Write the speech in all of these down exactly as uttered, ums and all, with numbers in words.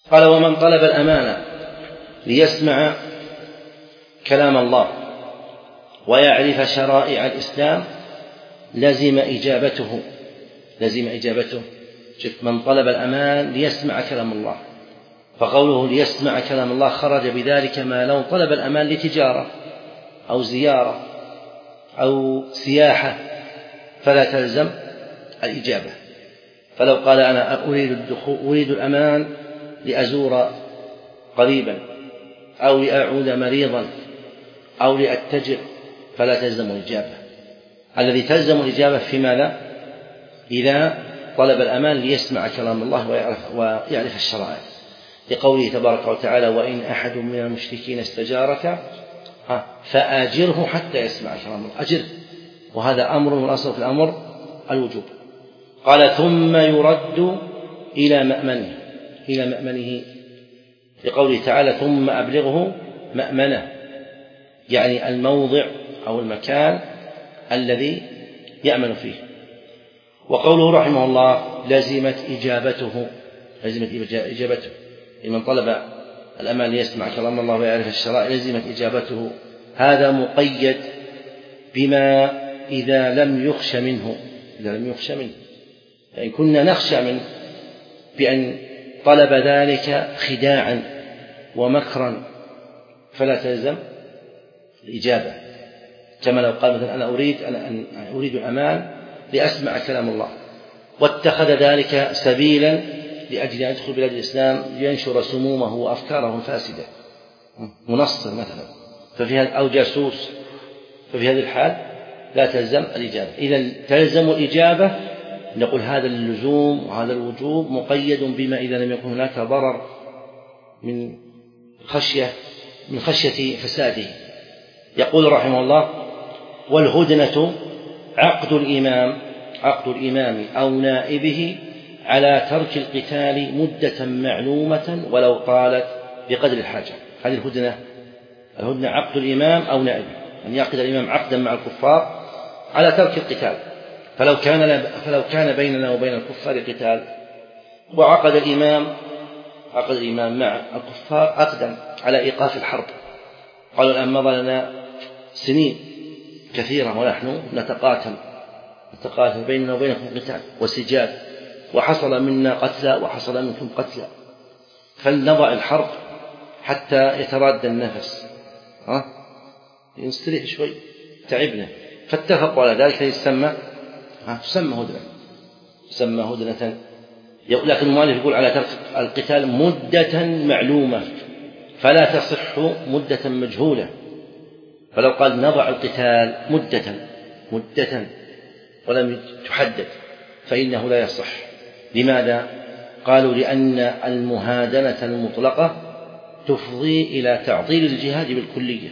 قال: ومن طلب الأمانة ليسمع كلام الله ويعرف شرائع الإسلام لزم إجابته لزم إجابته شوف، من طلب الأمان ليسمع كلام الله، فقوله ليسمع كلام الله خرج بذلك ما لو طلب الأمان لتجارة أو زيارة أو سياحة فلا تلزم الإجابة. فلو قال: أنا أريد الدخول أريد الأمان لأزور قريبا أو لأعود مريضا أو لأتجر فلا تلزم الإجابة. الذي تلزم الإجابة في ماذا؟ إذا طلب الأمان ليسمع كلام الله ويعرف, ويعرف الشرائع، لقوله تبارك وتعالى: وإن أحد من المشركين استجارك فآجره حتى يسمع كلام الله. أجر، وهذا أمر والأصل في الأمر الوجوب. قال: ثم يرد إلى مأمنه إلى مأمنه لقوله تعالى: ثم أبلغه مأمنه، يعني الموضع أو المكان الذي يأمن فيه. وقوله رحمه الله: لزمت إجابته لزمت إجابته من طلب الأمان ليسمع كلام الله ويعرف الشرائع لزمت إجابته. هذا مقيد بما إذا لم يخش منه إذا لم يخش منه يعني كنا نخشى منه بأن طلب ذلك خداعا ومكرا فلا تلزم الإجابة، كما لو قال مثلا: أنا أريد أن أريد الأمان لأسمع كلام الله، واتخذ ذلك سبيلا لأجل أن يدخل بلاد الإسلام لينشر سمومه وأفكاره الفاسدة، منصر مثلا ففي هذا أو جاسوس، ففي هذه الحال لا تلزم الإجابة. إذا تلزم الإجابة نقول هذا اللزوم وهذا الوجوب مقيد بما إذا لم يكن هناك ضرر من خشية من خشية فساده. يقول رحمه الله: والهدنة عقد الإمام عقد الإمام أو نائبه على ترك القتال مدة معلومة ولو طالت بقدر الحاجة. هذه الهدنة الهدنة عقد الإمام أو نائبه، أن يعقد الإمام عقدا مع الكفار على ترك القتال، فلو كان فلو كان بيننا وبين الكفار قتال وعقد الإمام عقد الإمام مع الكفار عقدا على إيقاف الحرب، قالوا: الآن مضى لنا سنين كثيرة ونحن نتقاتل نتقاتل بيننا وبينكم قتال وسجال، وحصل منا قتلى وحصل منكم قتلى، فلنضع الحرب حتى يتراد النفس، ها نستريح شوي تعبنا. فاتفقوا على ذلك يسمى تسمى هدنة تسمى هدنة. لكن المؤلف يقول على ترك القتال مدة معلومة فلا تصح مدة مجهولة، فلو قال نضع القتال مدة مدة ولم تحدد فإنه لا يصح. لماذا؟ قالوا: لأن المهادنة المطلقة تفضي إلى تعطيل الجهاد بالكلية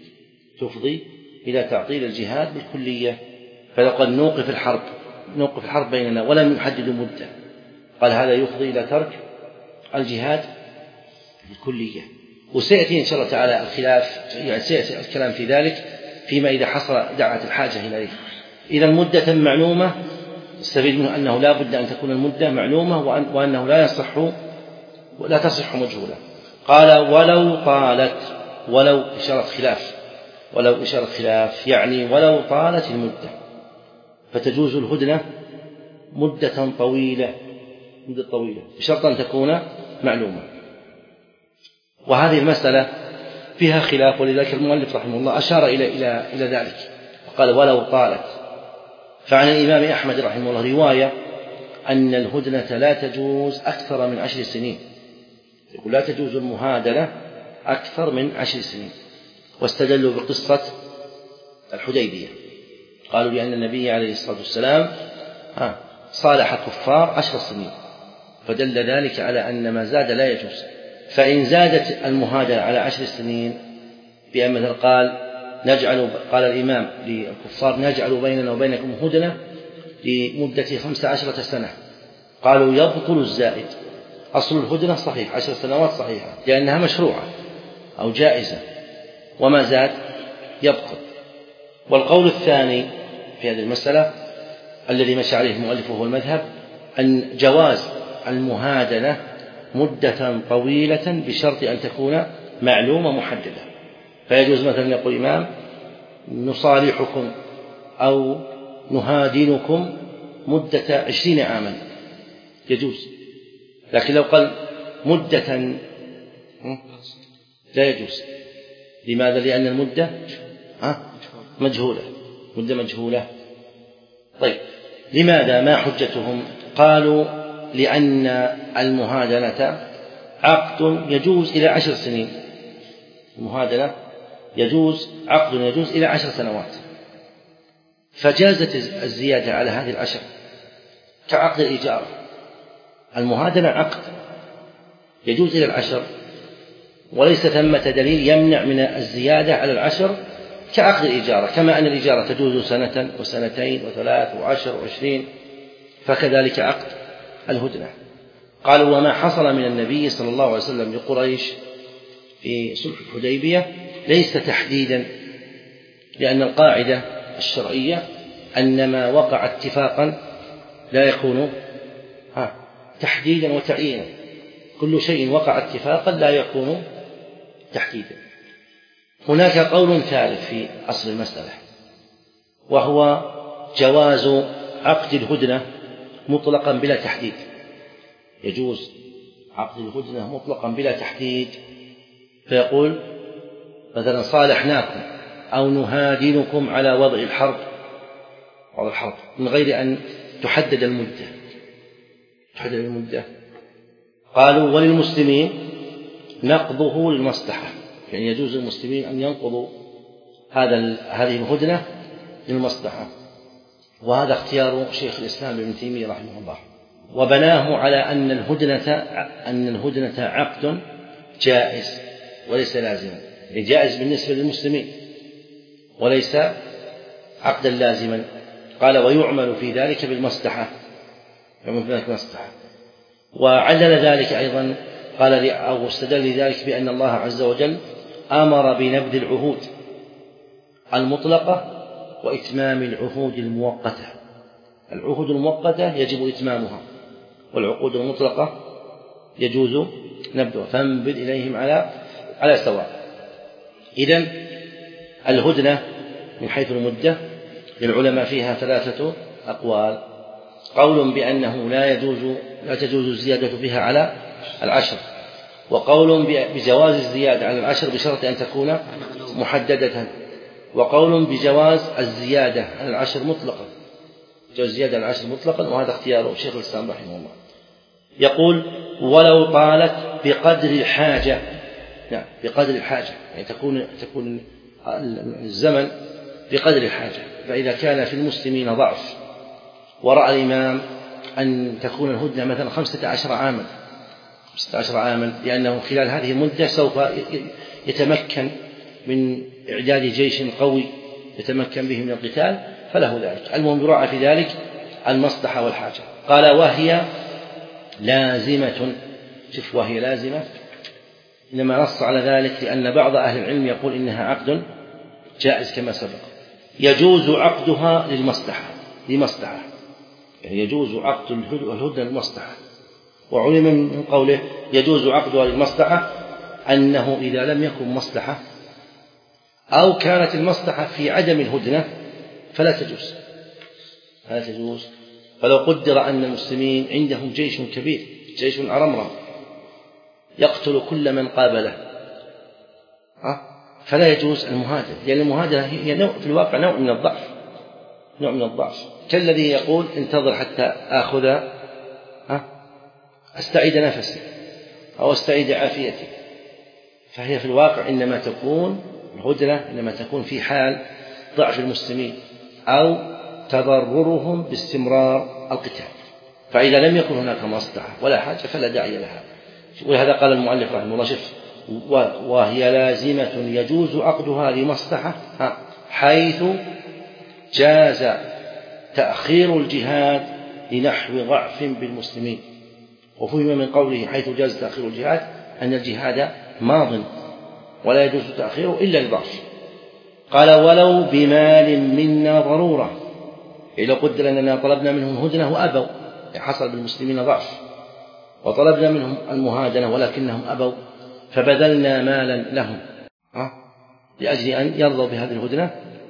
تفضي إلى تعطيل الجهاد بالكلية فلو قال نوقف الحرب نوقف الحرب بيننا ولم يحدد مدة، قال هذا يفضي إلى ترك الجهاد بالكلية. وسيأتي إن شاء الله تعالى الخلاف يعني سيأتي الكلام في ذلك فيما إذا حصل دعت الحاجة إليه. إذا مدة معلومة استفيد منه أنه لا بد أن تكون المدة معلومة وأنه لا يصح ولا تصح مجهولة. قال: ولو طالت ولو إشارة خلاف ولو إشارة خلاف يعني ولو طالت المدة فتجوز الهدنة مدة طويلة مدة طويلة بشرط أن تكون معلومة. وهذه المسألة فيها خلاف، ولذلك المؤلف رحمه الله أشار إلى إلى إلى ذلك وقال: ولو طالت. فعن الإمام أحمد رحمه الله رواية أن الهدنة لا تجوز أكثر من عشر سنين، يقول لا تجوز المهادنة أكثر من عشر سنين، واستدلوا بقصة الحديبية، قالوا لأن النبي عليه الصلاة والسلام صالح الكفار عشر سنين، فدل ذلك على أن ما زاد لا يجوز. فإن زادت المهادنة على عشر سنين بأن مثل قال نجعل قال الإمام للكفار نجعل بيننا وبينكم هدنة لمدة خمس عشرة سنة، قالوا يبطل الزائد. أصل الهدنة صحيح عشر سنوات صحيحة لأنها مشروعة أو جائزة، وما زاد يبطل. والقول الثاني في هذه المسألة الذي مشى عليه المؤلف وهو المذهب أن جواز المهادنة مدة طويلة بشرط أن تكون معلومة محددة. فيجوز مثلا يقول الإمام نصالحكم أو نهادنكم مدة عشرين عاما، يجوز. لكن لو قال مدة لا يجوز. لماذا؟ لأن المدة مجهولة، مدة مجهولة. طيب لماذا؟ ما حجتهم؟ قالوا لأن المهادنة عقد يجوز إلى عشر سنين، المهادنة يجوز عقد يجوز إلى عشر سنوات، فجازت الزيادة على هذه العشر كعقد الإجارة. المهادنة عقد يجوز إلى العشر وليس ثمة دليل يمنع من الزيادة على العشر كعقد الإجارة، كما أن الإجارة تجوز سنة وسنتين وثلاث وعشر وعشرين، فكذلك عقد الهدنة. قالوا وما حصل من النبي صلى الله عليه وسلم لقريش في صلح الحديبية ليس تحديدا، لأن القاعدة الشرعية أن ما وقع اتفاقا لا يكون تحديدا وتعيينا، كل شيء وقع اتفاقا لا يكون تحديدا. هناك قول ثالث في أصل المسألة، وهو جواز عقد الهدنة مطلقا بلا تحديد. يجوز عقد الهدنة مطلقا بلا تحديد، فيقول مثلا صالحناكم أو نهادنكم على وضع الحرب وضع الحرب من غير أن تحدد المدة تحدد المدة. قالوا وللمسلمين نقضه للمصلحة، يعني يجوز للمسلمين أن ينقضوا هذا هذه الهدنة للمصلحة، وهذا اختيار شيخ الإسلام ابن تيمية رحمه الله، وبناه على أن الهدنة أن الهدنة عقد جائز وليس لازما، يعني جائز بالنسبة للمسلمين وليس عقدا لازما. قال ويعمل في ذلك بالمصلحة، يعمل في ذلك بالمصلحة. وعلل ذلك أيضا، قال أو استدل لذلك بأن الله عز وجل أمر بنبذ العهود المطلقة وإتمام العهود المؤقتة. العهود المؤقتة يجب إتمامها، والعقود المطلقة يجوز نبذها، فانبذ إليهم على على سواء. إذن الهدنة من حيث المدة للعلماء فيها ثلاثة أقوال: قول بأنه لا يجوز لا تجوز الزيادة فيها على العشر، وقول بجواز الزيادة على العشر بشرط أن تكون محددة، وقول بجواز الزيادة على العشر مطلقا، جواز الزيادة على العشر مطلقا، وهذا اختيار شيخ الإسلام رحمه الله. يقول ولو طالت بقدر الحاجة، نعم بقدر الحاجة، يعني تكون تكون الزمن بقدر الحاجة. فإذا كان في المسلمين ضعف ورأى الإمام أن تكون الهدنة مثلا خمسة عشر عاما خمسة عشر عاما لأنه خلال هذه المدة سوف يتمكن من إعداد جيش قوي يتمكن به من القتال، فله ذلك. المهم يراعى في ذلك المصلحة والحاجة. قال وهي لازمة، شوف وهي لازمة، إنما نص على ذلك لأن بعض أهل العلم يقول إنها عقد جائز كما سبق، يجوز عقدها للمصلحة لمصلحة يعني يجوز عقد الهدنة للمصلحة. وعلم من قوله يجوز عقدها للمصلحة أنه إذا لم يكن مصلحة أو كانت المصلحة في عدم الهدنة فلا تجوز فلا تجوز فلو قدر أن المسلمين عندهم جيش كبير، جيش عرمرم يقتل كل من قابله، فلا يجوز المهادنة، لأن المهادنة هي نوع في الواقع نوع من الضعف نوع من الضعف كالذي يقول انتظر حتى آخذ أستعيد نفسي أو أستعيد عافيتي. فهي في الواقع إنما تكون الهدنة إنما تكون في حال ضعف المسلمين أو تضررهم باستمرار القتال، فإذا لم يكن هناك مصلحة ولا حاجة فلا داعي لها. ولهذا قال المؤلف رحمه الله شف وهي لازمة يجوز عقدها لمصلحة حيث جاز تأخير الجهاد لنحو ضعف بالمسلمين. وفهم من قوله حيث جاز تأخير الجهاد أن الجهاد ماض ولا يجوز تأخيره إلا لضعف. قال ولو بمال منا ضرورة، إذا قدر أننا طلبنا منهم هدنة وأبوا، حصل بالمسلمين ضعف وطلبنا منهم المهادنة ولكنهم أبوا فبذلنا مالا لهم لأجل أن يرضوا بهذه الهدنة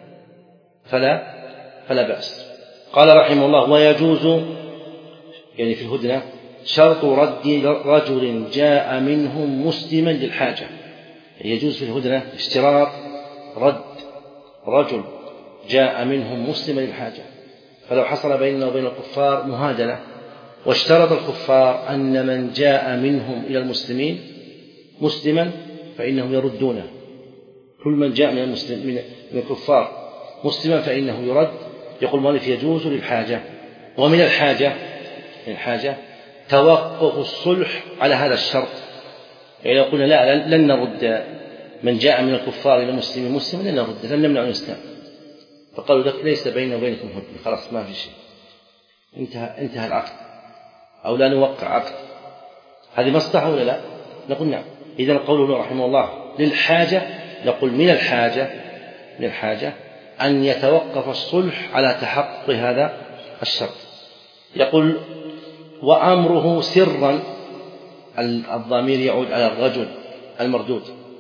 فلا فلا بأس. قال رحمه الله: ويجوز يعني في الهدنة شرط رد رجل جاء منهم مسلما للحاجة. يجوز في الهدنة اشتراط رد رجل جاء منهم مسلما للحاجة. فلو حصل بيننا وبين الكفار مهادنة واشترط الكفار أن من جاء منهم إلى المسلمين مسلما فإنهم يردونه. كل من جاء من المسلم من الكفار مسلما فإنه يرد. يقول المؤلف: يجوز للحاجة. ومن الحاجة من الحاجة توقف الصلح على هذا الشرط. يعني لو قلنا لا لن نرد من جاء من الكفار إلى المسلمين مسلما لن نرد، لن نمنع الإسلام، فقالوا لك ليس بيننا وبينكم هدنة، خلاص ما في شيء، انتهى انتهى العقد، أو لا نوقع عقد، هذه مصلحة ولا لا؟ نقول نعم. إذا قوله رحمه الله للحاجة، نقول من الحاجة من الحاجة أن يتوقف الصلح على تحقق هذا الشرط. يقول: وأمره سرا، الضمير يعود على الرجل المردود،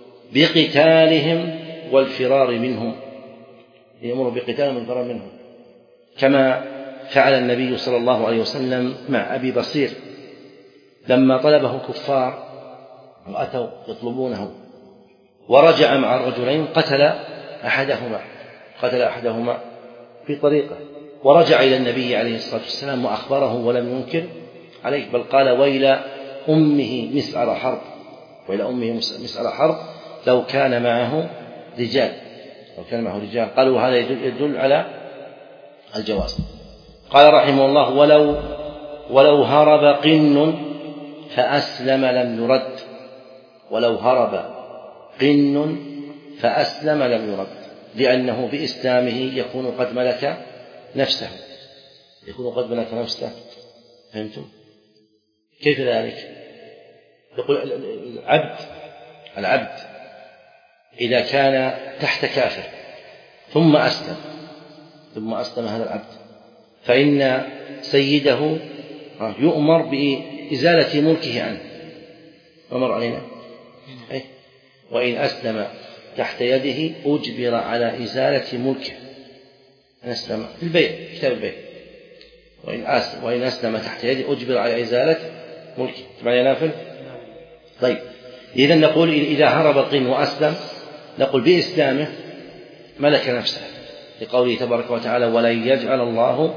بقتالهم والفرار منهم، يأمر بقتالهم والفرار منهم، كما فعل النبي صلى الله عليه وسلم مع أبي بصير لما طلبه الكفار وأتوا يطلبونه ورجع مع الرجلين قتل أحدهما قتل أحدهما في طريقه، ورجع إلى النبي عليه الصلاة والسلام وأخبره ولم ينكر عليه، بل قال: ويل أمه مسعر حرب ويل أمه مسعر حرب لو كان معه رجال لو كان معه رجال قالوا هذا يدل على الجواز. قال رحمه الله: ولو ولو هرب قن فأسلم لم يرد ولو هرب قن فأسلم لم يرد، لأنه بإسلامه يكون قد ملك نفسه يكون قد ملك نفسه فهمتم؟ كيف ذلك؟ يقول العبد العبد إذا كان تحت كافر ثم أسلم ثم أسلم هذا العبد فإن سيده يؤمر بإزالة ملكه عنه، أمر علينا أي وإن أسلم تحت يده أجبر على إزالة ملكه. أسلم في البيع كتاب البيع وإن أسلم, وإن أسلم تحت يده أجبر على إزالة ملكه. معي نافل؟ طيب، إذا نقول إذا هرب القن وأسلم نقول بإسلامه ملك نفسه، لقوله تبارك وتعالى: ولن يجعل الله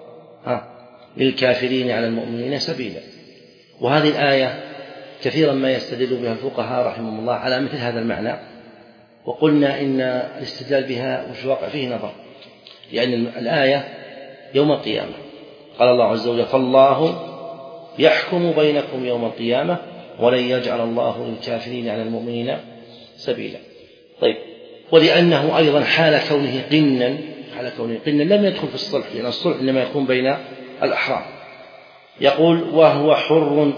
للكافرين على المؤمنين سبيلا. وهذه الآية كثيرا ما يستدل بها الفقهاء رحمهم الله على مثل هذا المعنى، وقلنا إن الاستدلال بها وش واقع فيه نظر، لأن الآية يوم القيامة قال الله عز وجل: فالله يحكم بينكم يوم القيامة ولن يجعل الله للكافرين على المؤمنين سبيلا. طيب، ولأنه أيضا حال كونه قنا حال كونه قنا لم يدخل في الصلح، لأن الصلح إنما يكون بين الأحرار. يقول: وهو حر،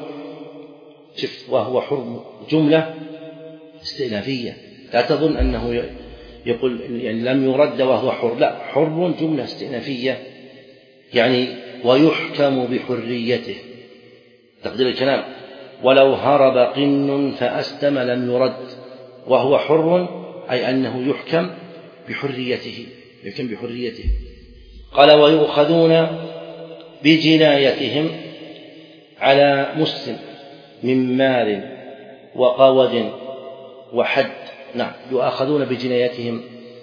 شف وهو حر جملة استئنافية، لا تظن أنه يقول يعني لم يرد وهو حر، لا، حر جملة استئنافية يعني ويحكم بحريته، تقدير الكلام. ولو هرب قن فأسلم لم يرد وهو حر، أي أنه يحكم بحريته يحكم بحريته. قال: ويؤخذون بجنايتهم على مسلم من مال وقود وحد. نعم، يؤخذون بجنايتهم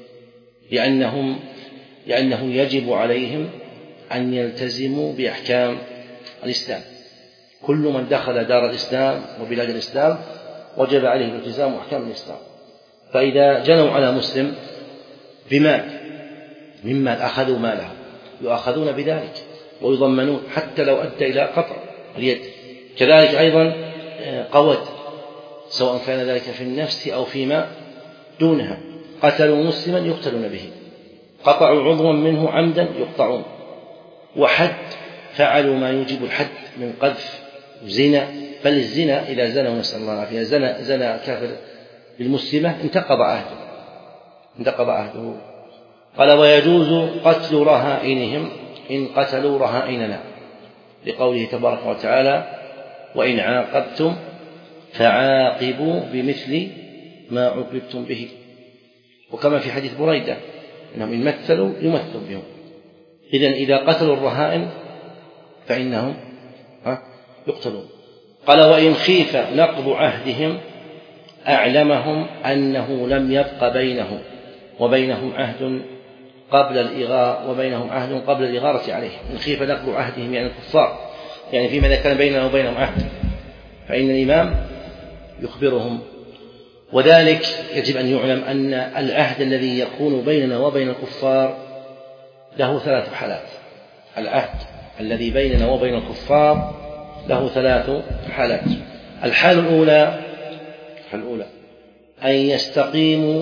لأنهم لأنه يجب عليهم أن يلتزموا بأحكام الإسلام. كل من دخل دار الإسلام وبلاد الإسلام وجب عليه الالتزام بأحكام الإسلام. فإذا جنوا على مسلم بمال مما أخذوا ماله يؤخذون بذلك ويضمنون حتى لو أدى إلى قطع اليد. كذلك أيضا قود، سواء كان ذلك في النفس أو فيما دونها. قتلوا مسلما يقتلون به، قطعوا عضوا منه عمدا يقطعون. وحد، فعلوا ما يوجب الحد من قذف زنا، بل الزنا إذا زنوا نسأل الله العافية زنا زنا كافر بالمسلمة انتقض عهده انتقض عهده. قال: ويجوز قتل رهائنهم إن قتلوا رهائننا، لقوله تبارك وتعالى: وإن عاقبتم فعاقبوا بمثل ما عوقبتم به. وكما في حديث بريدة إنهم إن مثلوا يمثل بهم. إذن إذا قتلوا الرهائن فإنهم يقتلون. قال وإن خيف نقض عهدهم أعلمهم أنه لم يبق بينه وبينهم عهد قبل الإغارة وبينهم عهد قبل الإغارة عليهم. إن خيف نقض عهدهم يعني الكفار، يعني فيما إذا كان بيننا وبينهم عهد فإن الإمام يخبرهم. وذلك يجب أن يعلم أن العهد الذي يكون بيننا وبين الكفار له ثلاث حالات. العهد الذي بيننا وبين الكفار له ثلاث حالات. الحالة الأولى الأولى أن يستقيموا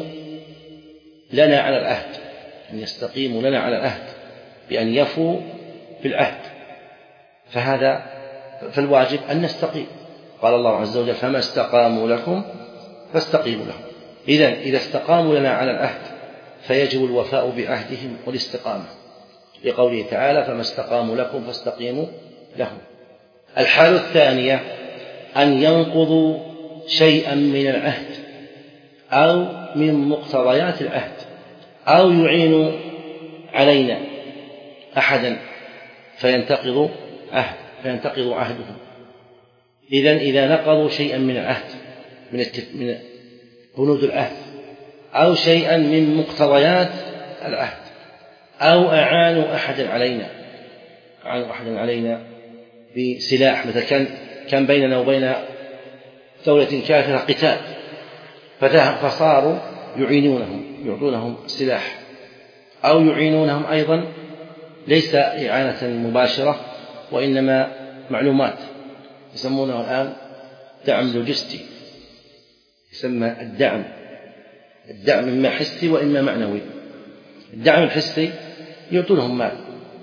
لنا على العهد، أن يستقيموا لنا على العهد بأن يفوا بالعهد، فهذا فالواجب أن نستقيم. قال الله عز وجل فما استقاموا لكم فاستقيموا لهم. إذن إذا استقاموا لنا على العهد فيجب الوفاء بعهدهم والاستقامة، لقوله تعالى فما استقاموا لكم فاستقيموا لهم. الحالة الثانية أن ينقضوا شيئا من العهد أو من مقتضيات العهد أو يعينوا علينا أحدا فينتقض عهد فينتقض عهدهم. إذن إذا نقضوا شيئا من العهد من بنود العهد أو شيئا من مقتضيات العهد أو أعانوا أحدا علينا أعانوا أحدا علينا بسلاح، مثلا كان كان بيننا وبين دولة كافرة قتال فصاروا يعينونهم يعطونهم سلاح أو يعينونهم أيضا ليس إعانة مباشرة وإنما معلومات، يسمونه الآن دعم لوجستي، يسمى الدعم الدعم إما حسي وإما معنوي. الدعم الحسي يعطونهم مال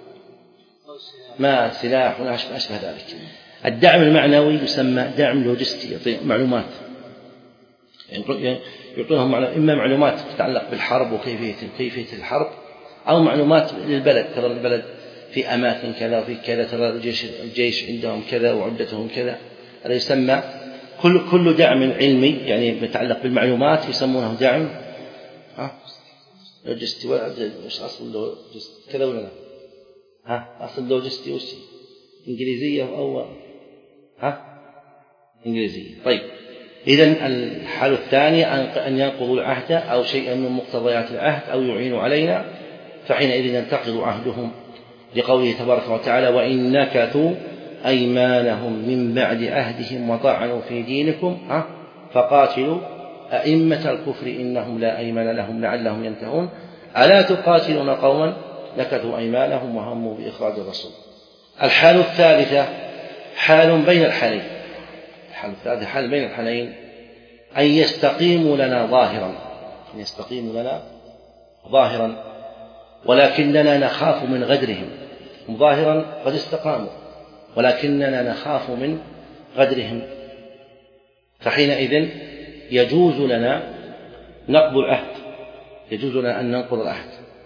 ما سلاح ولا أشبه ذلك. الدعم المعنوي يسمى دعم لوجستي، يعطي معلومات، يعطونهم إما معلومات تتعلق بالحرب وكيفية كيفية الحرب أو معلومات للبلد، ترى البلد في أماكن كذا وفي كذا، ترى الجيش, الجيش عندهم كذا وعدتهم كذا. هذا يسمى كل كل دعم علمي يعني يتعلق بالمعلومات يسمونه دعم ها لوجستي. وش أصل لوجستي كذا ولا لا؟ ها أصل لوجستي وش إنجليزية أو ها إنجليزية. طيب إذن الحالة الثانية أن ينقضوا العهد أو شيئا من مقتضيات العهد أو يعينوا علينا فحينئذ ينتقض عهدهم، لقوله تبارك وتعالى وإن نكثوا أيمانهم من بعد عهدهم وطعنوا في دينكم فقاتلوا أئمة الكفر إنهم لا أيمان لهم لعلهم ينتهون ألا تقاتلون قوما نكثوا أيمانهم وهموا بإخراج الرسول. الحالة الثالثة حال بين الحالين الحالة الثالثة حال بين الحالين أن يستقيموا لنا ظاهرا أن يستقيموا لنا ظاهرا ولكننا نخاف من غدرهم. ظاهرا قد استقاموا ولكننا نخاف من غدرهم، فحينئذ يجوز لنا نقض العهد يجوز لنا أن ننقض العهد،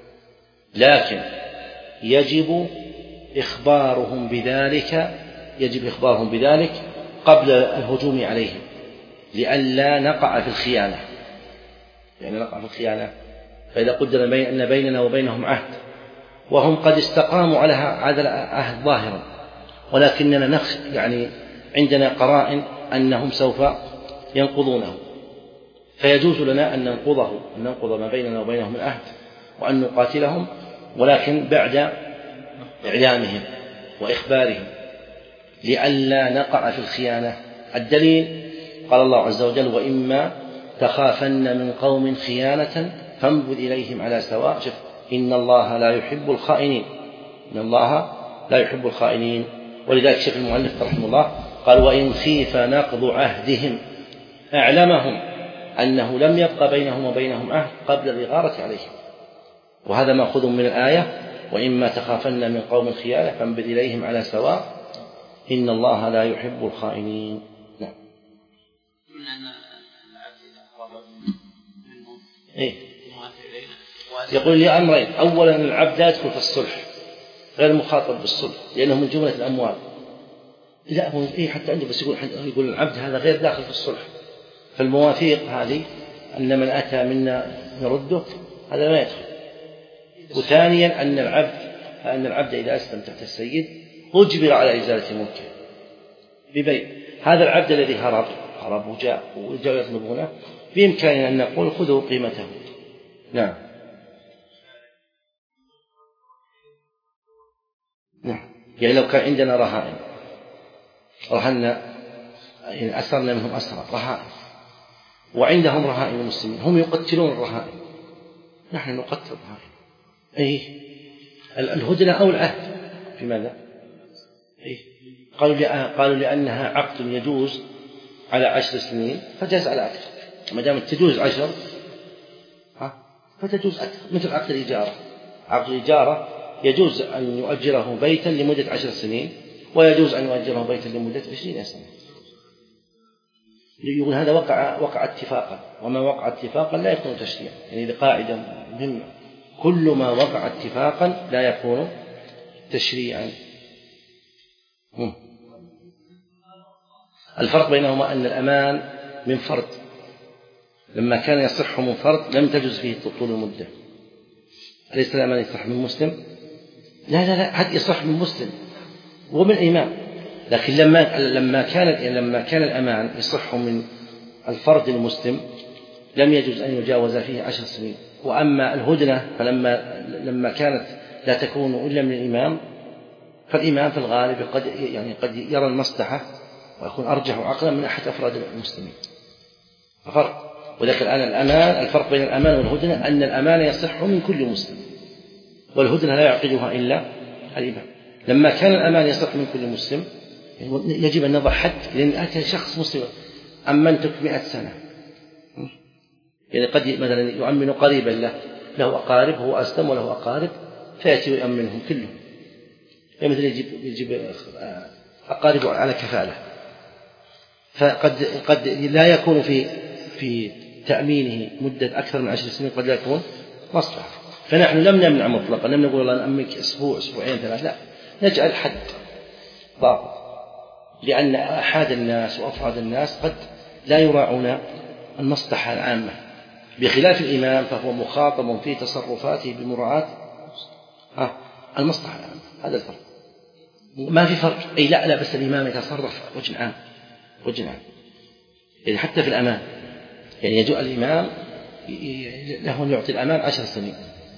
لكن يجب إخبارهم بذلك يجب إخبارهم بذلك قبل الهجوم عليهم لئلا نقع في الخيانة يعني نقع في الخيانة. فإذا قدر بين أن بيننا وبينهم عهد وهم قد استقاموا على هذا العهد ظاهرا ولكننا نخ يعني عندنا قرائن أنهم سوف ينقضونه، فيجوز لنا أن ننقضه أن ننقض ما بيننا وبينهم العهد وأن نقاتلهم، ولكن بعد إعلامهم وإخبارهم لئلا نقع في الخيانة. الدليل قال الله عز وجل وإما تخافن من قوم خيانة فانبذ إليهم على سواء. شوف إن الله لا يحب الخائنين إن الله لا يحب الخائنين. ولذلك شيخ المؤلف رحمه الله قال وإن خيف نقض عهدهم أعلمهم أنه لم يبق بينهم وبينهم عهد قبل الإغارة عليهم، وهذا مأخوذ من الآية وإما تخافن من قوم خيانة فانبذ إليهم على سواء إن الله لا يحب الخائنين. نعم. إيه؟ يقول لي أمرين: أولا العبد لا يدخل في الصلح غير مخاطب بالصلح لأنه من جملة الأموال لا هو إيه حتى عنده بس يقول يقول العبد هذا غير داخل في الصلح. فالمواثيق هذه أن من أتى منا نرده هذا ما يدخل. وثانيا أن العبد أن العبد إذا أسلم تحت السيد أجبر على إزالة ملكه ببيع. هذا العبد الذي هرب هرب وجاء وجاء يطلبونه بإمكاننا أن نقول خذوا قيمته. نعم نعم. يعني لو كان عندنا رهائن رهنا يعني أسرنا منهم أسرى رهائن وعندهم رهائن المسلمين هم يقتلون الرهائن نحن نقتل الرهائن. أي الهدنة أو العهد في ماذا؟ أي قالوا قالوا لأنها عقد يجوز على عشر سنين فجاز على أكثر. ما دام تجوز عشر ها فتجوز أكثر. مثل عقد الإجارة. عقد الإجارة يجوز أن يؤجره بيتا لمدة عشر سنين ويجوز أن يؤجره بيتا لمدة عشرين سنة. يقول هذا وقع وقع اتفاقا وما وقع اتفاقا لا يكون تشريعا. يعني قاعدة مهمة كل ما وقع اتفاقا لا يكون تشريعا. الفرق بينهما أن الأمان من فرد لما كان يصح من فرد لم تجوز فيه طول المدة. أليس الأمان يصح من مسلم؟ لا لا لا حد يصح من مسلم ومن إمام. لكن لما لما كان لما كان الأمان يصح من الفرد المسلم لم يجوز أن يجاوز فيه عشر سنين. وأما الهدنة فلما لما كانت لا تكون إلا من الإمام فالإمام في الغالب قد يعني قد يرى المصلحة ويكون أرجح عقلا من أحد أفراد المسلمين. فرق. ولكن الآن الأمان الفرق بين الأمان والهدنة أن الأمان يصح من كل مسلم والهدنة لا يعقدها إلا الإمام. لما كان الأمان يصح من كل مسلم يجب أن نضع حد لأن أتى شخص مسلم أمنتك مئة سنة يعني قد مثلا يؤمن قريبا له له أقارب هو أسلم وله أقارب فيأتي ويؤمنهم كلهم. مثل يجب يجب أقارب على كفالة فقد قد لا يكون في في تأمينه مدة أكثر من عشر سنين قد لا يكون مصلحة. فنحن لم نمنع مطلقا لم نقول الله نأمنك أسبوع أسبوعين ثلاث لا نجعل حد ضابط لأن أحد الناس وأفراد الناس قد لا يراعون المصلحة العامة بخلاف الإمام فهو مخاطب في تصرفاته بمراعاة المصلحة العامة. هذا الفرق. ما في فرق أي لا لا بس الإمام يتصرف وجه عام وجه عام يعني حتى في الأمان يعني يجوء الإمام له أن يعطي الأمان عشر سنين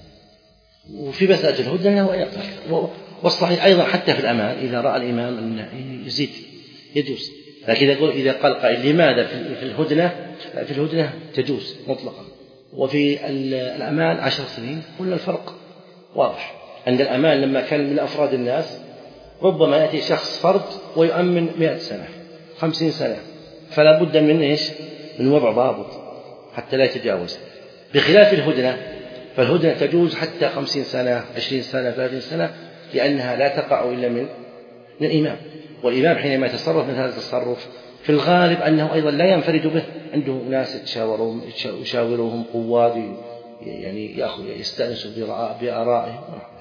وفي مسألة الهدنة له أن يعطي. والصحيح أيضا حتى في الأمان إذا رأى الإمام أن يزيد يجوز. لكن يقول إذا قال قائل لماذا في الهدنة في الهدنة تجوز مطلقا وفي الأمان عشر سنين قلنا الفرق واضح. عند الأمان لما كان من أفراد الناس ربما يأتي شخص فرد ويؤمن مئة سنة خمسين سنة فلا بد من إيش من وضع ضابط حتى لا يتجاوز. بخلاف الهدنة فالهدنة تجوز حتى خمسين سنة عشرين سنة ثلاثين سنة لأنها لا تقع إلا من من الإمام. والإمام حينما يتصرف من هذا التصرف في الغالب أنه أيضا لا ينفرد به عنده ناس يتشاورون يشاورهم قواد يعني يأخذ يستأنسوا بآرائهم.